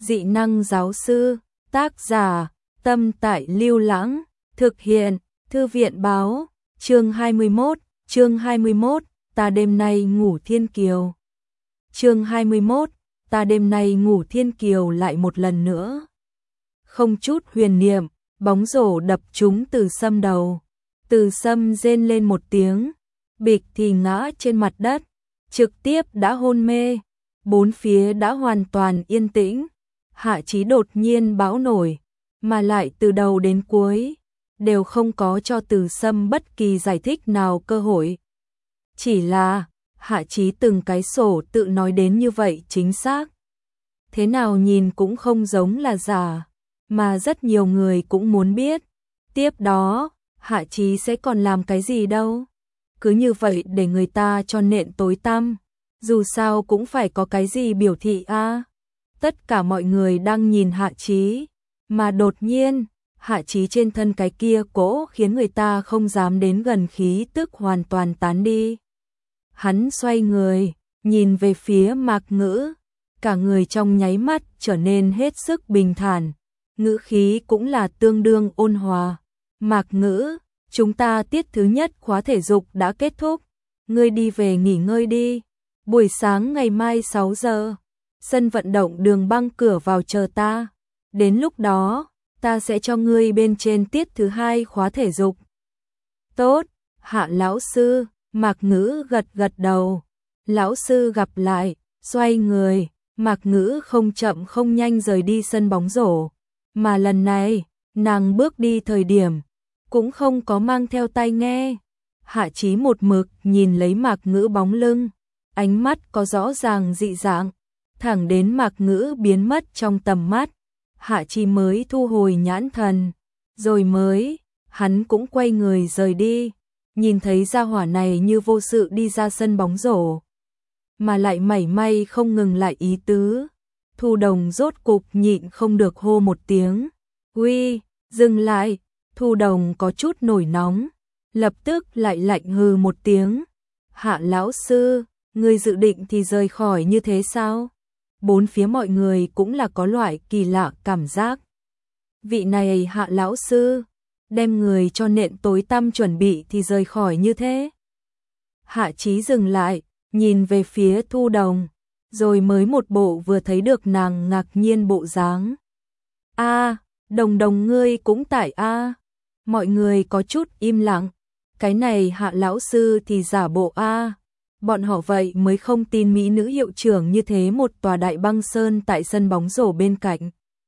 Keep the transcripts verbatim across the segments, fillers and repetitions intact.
Dị năng giáo sư, tác giả, Tâm Tại Lưu Lãng, thực hiện, Thư viện báo, chương hai mươi mốt, chương hai mươi mốt, ta đêm nay ngủ thiên kiều. Chương hai mươi mốt, ta đêm nay ngủ thiên kiều lại một lần nữa. Không chút huyền niệm, bóng rổ đập trúng Từ Sâm đầu. Từ Sâm rên lên một tiếng, bịch thì ngã trên mặt đất, trực tiếp đã hôn mê. Bốn phía đã hoàn toàn yên tĩnh. Hạ Chí đột nhiên bão nổi, mà lại từ đầu đến cuối đều không có cho Từ Sâm bất kỳ giải thích nào cơ hội. Chỉ là Hạ Chí từng cái sổ tự nói đến như vậy chính xác. Thế nào nhìn cũng không giống là giả, mà rất nhiều người cũng muốn biết. Tiếp đó, Hạ Chí sẽ còn làm cái gì đâu. Cứ như vậy để người ta cho nện tối tăm. Dù sao cũng phải có cái gì biểu thị a. À. Tất cả mọi người đang nhìn Hạ Chí, mà đột nhiên, Hạ Chí trên thân cái kia cỗ khiến người ta không dám đến gần khí tức hoàn toàn tán đi. Hắn xoay người, nhìn về phía Mạc Ngữ, cả người trong nháy mắt trở nên hết sức bình thản, ngữ khí cũng là tương đương ôn hòa. Mạc Ngữ, chúng ta tiết thứ nhất khóa thể dục đã kết thúc, ngươi đi về nghỉ ngơi đi. Buổi sáng ngày mai sáu giờ, sân vận động Đường Băng cửa vào chờ ta. Đến lúc đó, ta sẽ cho ngươi bên trên tiết thứ hai khóa thể dục. Tốt, Hạ lão sư, Mạc Ngữ gật gật đầu. Lão sư gặp lại, xoay người, Mạc Ngữ không chậm không nhanh rời đi sân bóng rổ. Mà lần này, nàng bước đi thời điểm, cũng không có mang theo tai nghe. Hạ Chí một mực nhìn lấy Mạc Ngữ bóng lưng, ánh mắt có rõ ràng dị dạng, thẳng đến Mạc Ngữ biến mất trong tầm mắt. Hạ Chí mới thu hồi nhãn thần, rồi mới, hắn cũng quay người rời đi, nhìn thấy gia hỏa này như vô sự đi ra sân bóng rổ, mà lại mảy may không ngừng lại ý tứ. Thu Đồng rốt cục nhịn không được hô một tiếng, uy, dừng lại. Thu Đồng có chút nổi nóng, lập tức lại lạnh hừ một tiếng. Hạ lão sư, ngươi dự định thì rời khỏi như thế sao? Bốn phía mọi người cũng là có loại kỳ lạ cảm giác. Vị này Hạ lão sư, đem người cho nện tối tăm chuẩn bị thì rời khỏi như thế. Hạ Chí dừng lại, nhìn về phía Thu Đồng, rồi mới một bộ vừa thấy được nàng ngạc nhiên bộ dáng. A, Đồng Đồng ngươi cũng tại a. Mọi người có chút im lặng, cái này Hạ lão sư thì giả bộ a. Bọn họ vậy mới không tin mỹ nữ hiệu trưởng như thế một tòa đại băng sơn tại sân bóng rổ bên cạnh.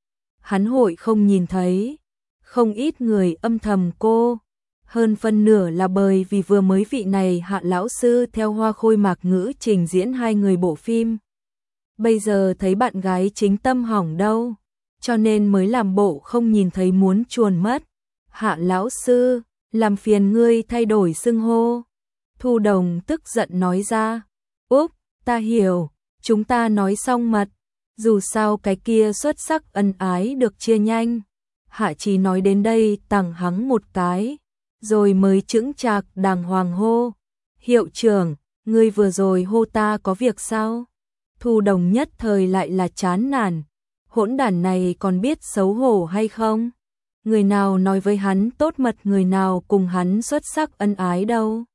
Hắn hội không nhìn thấy, không ít người âm thầm cô, hơn phân nửa là bởi vì vừa mới vị này Hạ lão sư theo Hoa Khôi Mạc Ngữ trình diễn hai người bộ phim. Bây giờ thấy bạn gái chính tâm hỏng đâu, cho nên mới làm bộ không nhìn thấy muốn chuồn mất. Hạ lão sư, làm phiền ngươi thay đổi xưng hô. Thu Đồng tức giận nói ra. Úp, ta hiểu, chúng ta nói xong mật. Dù sao cái kia xuất sắc ân ái được chia nhanh. Hạ Chí nói đến đây tằng hắng một cái, rồi mới chững chạc đàng hoàng hô. Hiệu trưởng, ngươi vừa rồi hô ta có việc sao? Thu Đồng nhất thời lại là chán nản. Hỗn đản này còn biết xấu hổ hay không? Người nào nói với hắn tốt mật, người nào cùng hắn xuất sắc ân ái đâu.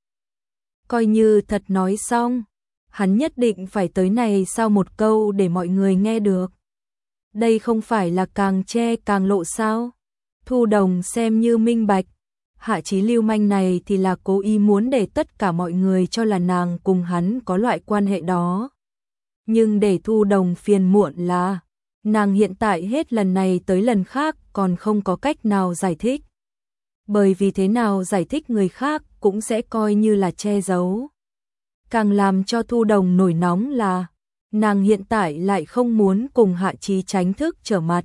Coi như thật nói xong, hắn nhất định phải tới này sau một câu để mọi người nghe được. Đây không phải là càng che càng lộ sao? Thu Đồng xem như minh bạch, Hạ Chí lưu manh này thì là cố ý muốn để tất cả mọi người cho là nàng cùng hắn có loại quan hệ đó. Nhưng để Thu Đồng phiền muộn là, nàng hiện tại hết lần này tới lần khác còn không có cách nào giải thích. Bởi vì thế nào giải thích người khác cũng sẽ coi như là che giấu. Càng làm cho Thu Đồng nổi nóng là, nàng hiện tại lại không muốn cùng Hạ Chí tránh thức trở mặt.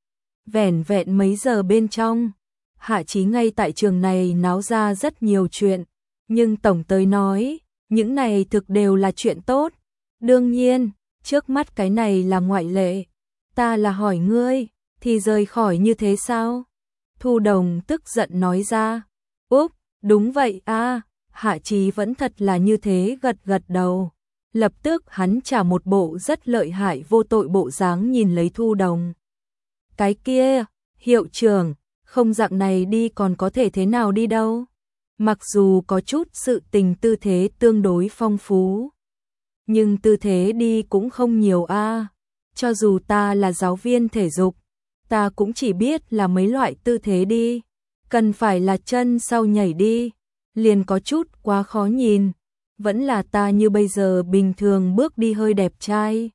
Vẻn vẹn mấy giờ bên trong, Hạ Chí ngay tại trường này náo ra rất nhiều chuyện, nhưng tổng tới nói, những này thực đều là chuyện tốt. Đương nhiên, trước mắt cái này là ngoại lệ. Ta là hỏi ngươi, thì rời khỏi như thế sao? Thu Đồng tức giận nói ra. Úp, đúng vậy a. Hạ Chí vẫn thật là như thế gật gật đầu. Lập tức hắn trả một bộ rất lợi hại vô tội bộ dáng nhìn lấy Thu Đồng. Cái kia, hiệu trưởng, không dạng này đi còn có thể thế nào đi đâu. Mặc dù có chút sự tình tư thế tương đối phong phú, nhưng tư thế đi cũng không nhiều a. Cho dù ta là giáo viên thể dục, ta cũng chỉ biết là mấy loại tư thế đi. Cần phải là chân sau nhảy đi, liền có chút quá khó nhìn. Vẫn là ta như bây giờ bình thường bước đi hơi đẹp trai.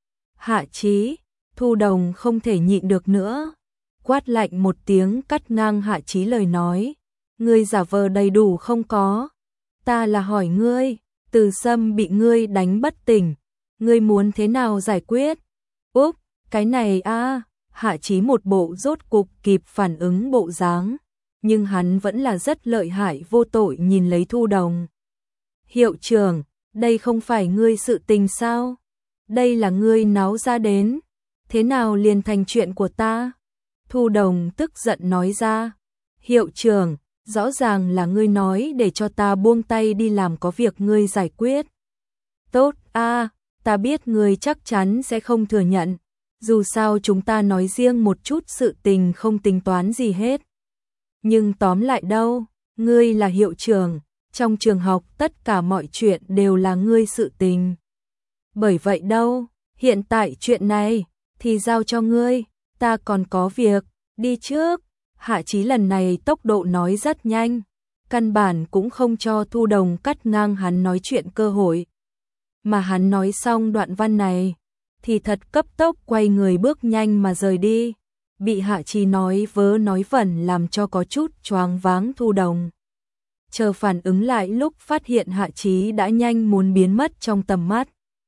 Hạ Chí, Thu Đồng không thể nhịn được nữa. Quát lạnh một tiếng cắt ngang Hạ Chí lời nói. Ngươi giả vờ đầy đủ không có. Ta là hỏi ngươi, Từ Sâm bị ngươi đánh bất tỉnh. Ngươi muốn thế nào giải quyết? Úp, cái này a. Hạ Chí một bộ rốt cục kịp phản ứng bộ dáng. Nhưng hắn vẫn là rất lợi hại vô tội nhìn lấy Thu Đồng. Hiệu trưởng, đây không phải ngươi sự tình sao? Đây là ngươi náo ra đến. Thế nào liền thành chuyện của ta? Thu Đồng tức giận nói ra. Hiệu trưởng, rõ ràng là ngươi nói để cho ta buông tay đi làm có việc ngươi giải quyết. Tốt, a, ta biết ngươi chắc chắn sẽ không thừa nhận. Dù sao chúng ta nói riêng một chút sự tình không tính toán gì hết. Nhưng tóm lại đâu, ngươi là hiệu trưởng, trong trường học tất cả mọi chuyện đều là ngươi sự tình. Bởi vậy đâu, hiện tại chuyện này thì giao cho ngươi, ta còn có việc, đi trước. Hạ Chí lần này tốc độ nói rất nhanh, căn bản cũng không cho Thu Đồng cắt ngang hắn nói chuyện cơ hội. Mà hắn nói xong đoạn văn này, thì thật cấp tốc quay người bước nhanh mà rời đi. Bị Hạ Chí nói vớ nói vẩn làm cho có chút choáng váng Thu Đồng. Chờ phản ứng lại lúc phát hiện Hạ Chí đã nhanh muốn biến mất trong tầm mắt.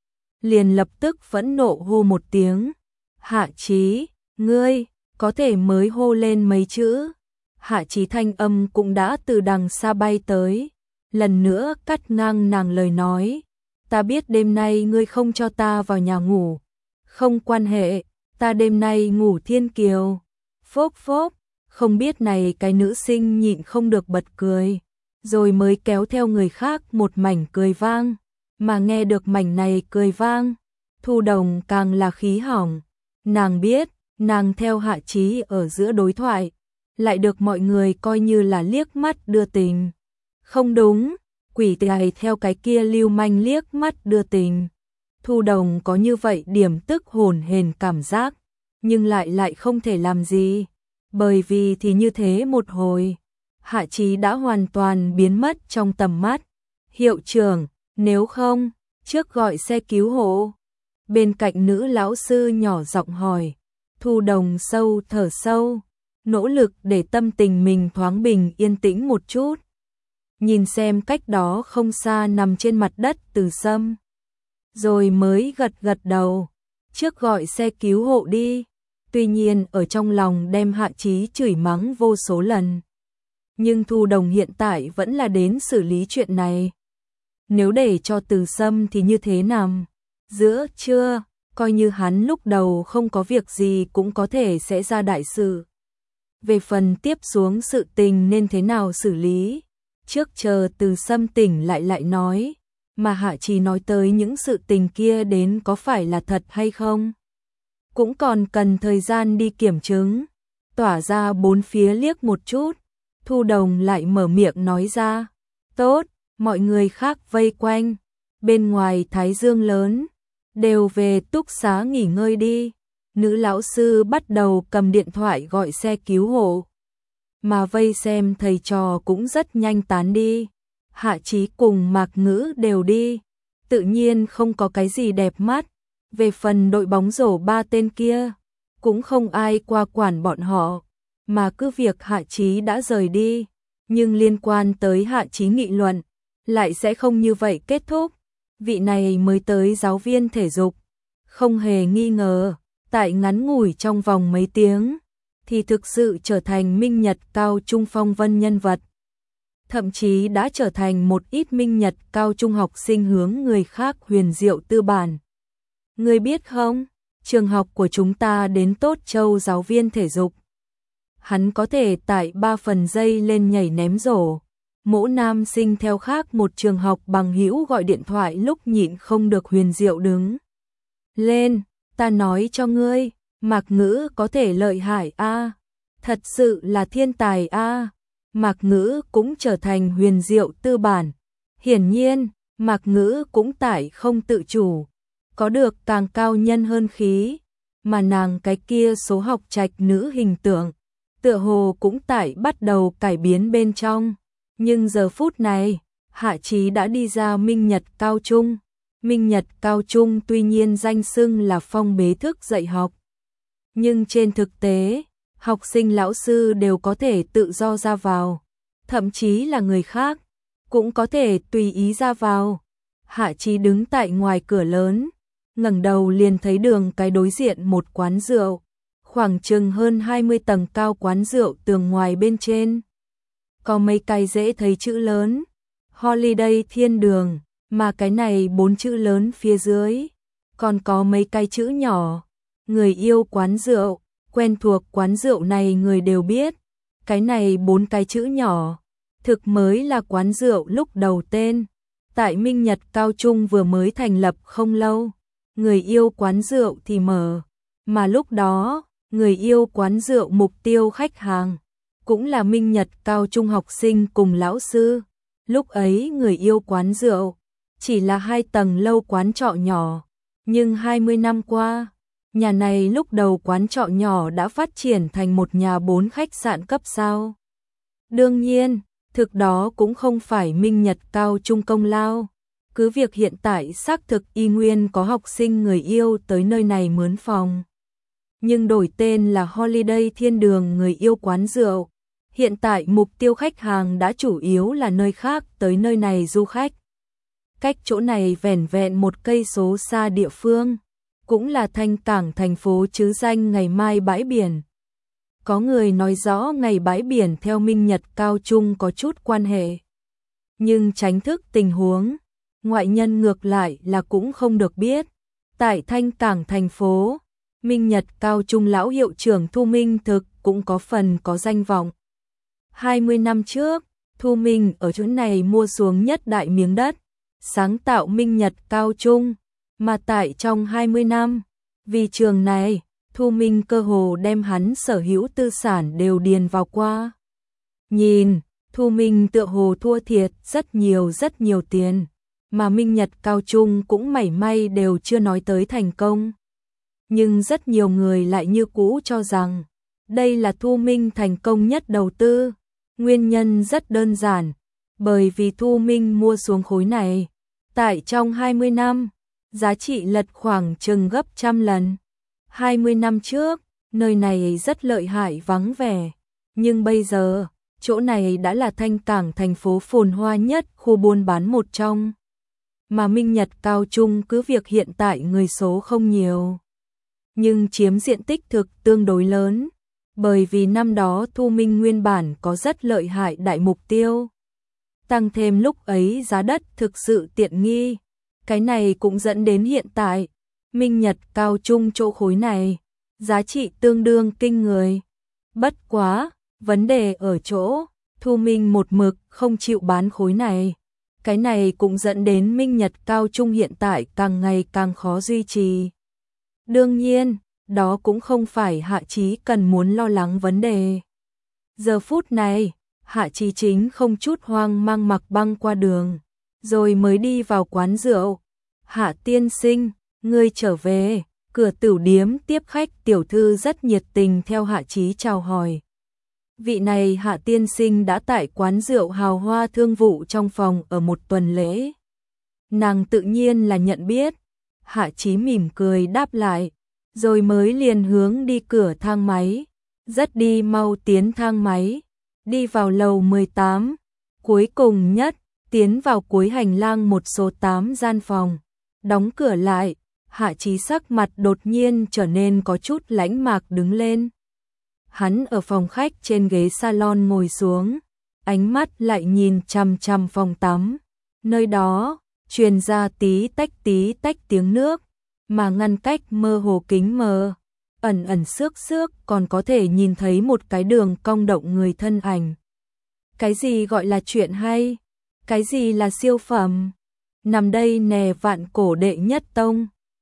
Liền lập tức phẫn nộ hô một tiếng. Hạ Chí, ngươi, có thể mới hô lên mấy chữ. Hạ Chí thanh âm cũng đã từ đằng xa bay tới. Lần nữa cắt ngang nàng lời nói. Ta biết đêm nay ngươi không cho ta vào nhà ngủ. Không quan hệ, ta đêm nay ngủ Thiên Kiều. Phốc phốc, không biết này cái nữ sinh nhịn không được bật cười. Rồi mới kéo theo người khác một mảnh cười vang. Mà nghe được mảnh này cười vang, Thu Đồng càng là khí hỏng. Nàng biết, nàng theo Hạ Chí ở giữa đối thoại, lại được mọi người coi như là liếc mắt đưa tình. Không đúng, quỷ tài theo cái kia lưu manh liếc mắt đưa tình. Thu Đồng có như vậy điểm tức hồn hển cảm giác, nhưng lại lại không thể làm gì. Bởi vì thì như thế một hồi, Hạ Chí đã hoàn toàn biến mất trong tầm mắt. Hiệu trưởng, nếu không, trước gọi xe cứu hộ. Bên cạnh nữ lão sư nhỏ giọng hỏi. Thu Đồng sâu thở sâu, nỗ lực để tâm tình mình thoáng bình yên tĩnh một chút. Nhìn xem cách đó không xa nằm trên mặt đất Từ Sâm. Rồi mới gật gật đầu, trước gọi xe cứu hộ đi. Tuy nhiên ở trong lòng đem Hạ Chí chửi mắng vô số lần. Nhưng Thu Đồng hiện tại vẫn là đến xử lý chuyện này. Nếu để cho Từ Sâm thì như thế nào? Giữa trưa, coi như hắn lúc đầu không có việc gì cũng có thể sẽ ra đại sự. Về phần tiếp xuống sự tình nên thế nào xử lý, trước chờ Từ Sâm tỉnh lại lại nói, mà Hạ Chí nói tới những sự tình kia đến có phải là thật hay không. Cũng còn cần thời gian đi kiểm chứng, tỏa ra bốn phía liếc một chút, Thu Đồng lại mở miệng nói ra, tốt, mọi người khác vây quanh, bên ngoài thái dương lớn, đều về túc xá nghỉ ngơi đi. Nữ lão sư bắt đầu cầm điện thoại gọi xe cứu hộ. Mà vây xem thầy trò cũng rất nhanh tán đi. Hạ Chí cùng Mạc Ngữ đều đi. Tự nhiên không có cái gì đẹp mắt. Về phần đội bóng rổ ba tên kia, cũng không ai qua quản bọn họ. Mà cứ việc Hạ Chí đã rời đi, nhưng liên quan tới Hạ Chí nghị luận, lại sẽ không như vậy kết thúc. Vị này mới tới giáo viên thể dục, không hề nghi ngờ, tại ngắn ngủi trong vòng mấy tiếng, thì thực sự trở thành minh nhật cao trung phong vân nhân vật. Thậm chí đã trở thành một ít minh nhật cao trung học sinh hướng người khác huyền diệu tư bản. Ngươi biết không, trường học của chúng ta đến Tốt Châu giáo viên thể dục. Hắn có thể tại ba phần giây lên nhảy ném rổ, Mỗ nam sinh theo khác một trường học bằng hữu gọi điện thoại lúc nhịn không được huyền diệu đứng lên, ta nói cho ngươi, Mạc Ngữ có thể lợi hại a, thật sự là thiên tài a. Mạc Ngữ cũng trở thành huyền diệu tư bản. Hiển nhiên, Mạc Ngữ cũng tải không tự chủ, có được càng cao nhân hơn khí, mà nàng cái kia số học trạch nữ hình tượng, tựa hồ cũng tải bắt đầu cải biến bên trong. Nhưng giờ phút này, Hạ Chí đã đi ra Minh Nhật Cao Trung. Minh Nhật Cao Trung tuy nhiên danh xưng là phong bế thức dạy học, nhưng trên thực tế, học sinh lão sư đều có thể tự do ra vào, thậm chí là người khác cũng có thể tùy ý ra vào. Hạ Chí đứng tại ngoài cửa lớn, ngẩng đầu liền thấy đường cái đối diện một quán rượu, khoảng chừng hơn hai mươi tầng cao quán rượu, tường ngoài bên trên có mấy cái dễ thấy chữ lớn Holiday Thiên Đường, mà cái này bốn chữ lớn phía dưới còn có mấy cái chữ nhỏ Người yêu quán rượu. Quen thuộc quán rượu này người đều biết, cái này bốn cái chữ nhỏ thực mới là quán rượu lúc đầu tên. Tại Minh Nhật Cao Trung vừa mới thành lập không lâu, Người yêu quán rượu thì mở, mà lúc đó, Người yêu quán rượu mục tiêu khách hàng cũng là Minh Nhật Cao Trung học sinh cùng lão sư. Lúc ấy Người yêu quán rượu chỉ là hai tầng lâu quán trọ nhỏ, nhưng hai mươi năm qua, nhà này lúc đầu quán trọ nhỏ đã phát triển thành một nhà bốn khách sạn cấp sao. Đương nhiên, thực đó cũng không phải Minh Nhật Cao Trung công lao, cứ việc hiện tại xác thực y nguyên có học sinh người yêu tới nơi này mướn phòng, nhưng đổi tên là Holiday Thiên Đường Người yêu quán rượu. Hiện tại mục tiêu khách hàng đã chủ yếu là nơi khác tới nơi này du khách. Cách chỗ này vẻn vẹn một cây số xa địa phương, cũng là thanh cảng thành phố chứ danh ngày mai bãi biển. Có người nói rõ ngày bãi biển theo Minh Nhật Cao Trung có chút quan hệ, nhưng tránh thức tình huống, ngoại nhân ngược lại là cũng không được biết. Tại thanh cảng thành phố, Minh Nhật Cao Trung lão hiệu trưởng Thu Minh Thực cũng có phần có danh vọng. hai mươi năm trước, Thu Minh ở chỗ này mua xuống nhất đại miếng đất, sáng tạo Minh Nhật Cao Trung, mà tại trong hai mươi năm, vì trường này, Thu Minh cơ hồ đem hắn sở hữu tư sản đều điền vào qua. Nhìn, Thu Minh tựa hồ thua thiệt rất nhiều rất nhiều tiền, mà Minh Nhật Cao Trung cũng mảy may đều chưa nói tới thành công. Nhưng rất nhiều người lại như cũ cho rằng, đây là Thu Minh thành công nhất đầu tư. Nguyên nhân rất đơn giản, bởi vì Thu Minh mua xuống khối này, tại trong hai mươi năm, giá trị lật khoảng chừng gấp trăm lần. hai mươi năm trước, nơi này rất lợi hại vắng vẻ, nhưng bây giờ, chỗ này đã là thanh cảng thành phố phồn hoa nhất khu buôn bán một trong. Mà Minh Nhật Cao Trung cứ việc hiện tại người số không nhiều, nhưng chiếm diện tích thực tương đối lớn, bởi vì năm đó Thu Minh nguyên bản có rất lợi hại đại mục tiêu. Tăng thêm lúc ấy giá đất thực sự tiện nghi, cái này cũng dẫn đến hiện tại, Minh Nhật Cao Trung chỗ khối này, giá trị tương đương kinh người. Bất quá, vấn đề ở chỗ, Thu Minh một mực không chịu bán khối này. Cái này cũng dẫn đến Minh Nhật Cao Trung hiện tại càng ngày càng khó duy trì. Đương nhiên, đó cũng không phải Hạ Chí cần muốn lo lắng vấn đề. Giờ phút này, Hạ Chí chính không chút hoang mang mặc băng qua đường, rồi mới đi vào quán rượu. Hạ tiên sinh, ngươi trở về. Cửa tửu điếm tiếp khách tiểu thư rất nhiệt tình theo Hạ Chí chào hỏi. Vị này Hạ tiên sinh đã tại quán rượu hào hoa thương vụ trong phòng ở một tuần lễ. Nàng tự nhiên là nhận biết. Hạ Chí mỉm cười đáp lại, rồi mới liền hướng đi cửa thang máy. Rất đi mau tiến thang máy, đi vào lầu mười tám, cuối cùng nhất, tiến vào cuối hành lang một số tám gian phòng. Đóng cửa lại, Hạ Chí sắc mặt đột nhiên trở nên có chút lãnh mạc đứng lên. Hắn ở phòng khách trên ghế salon ngồi xuống, ánh mắt lại nhìn chằm chằm phòng tắm. Nơi đó, truyền ra tí tách tí tách tiếng nước, mà ngăn cách mơ hồ kính mờ, ẩn ẩn xước xước còn có thể nhìn thấy một cái đường cong động người thân ảnh. Cái gì gọi là chuyện hay? Cái gì là siêu phẩm? Nằm đây nè vạn cổ đệ nhất tông.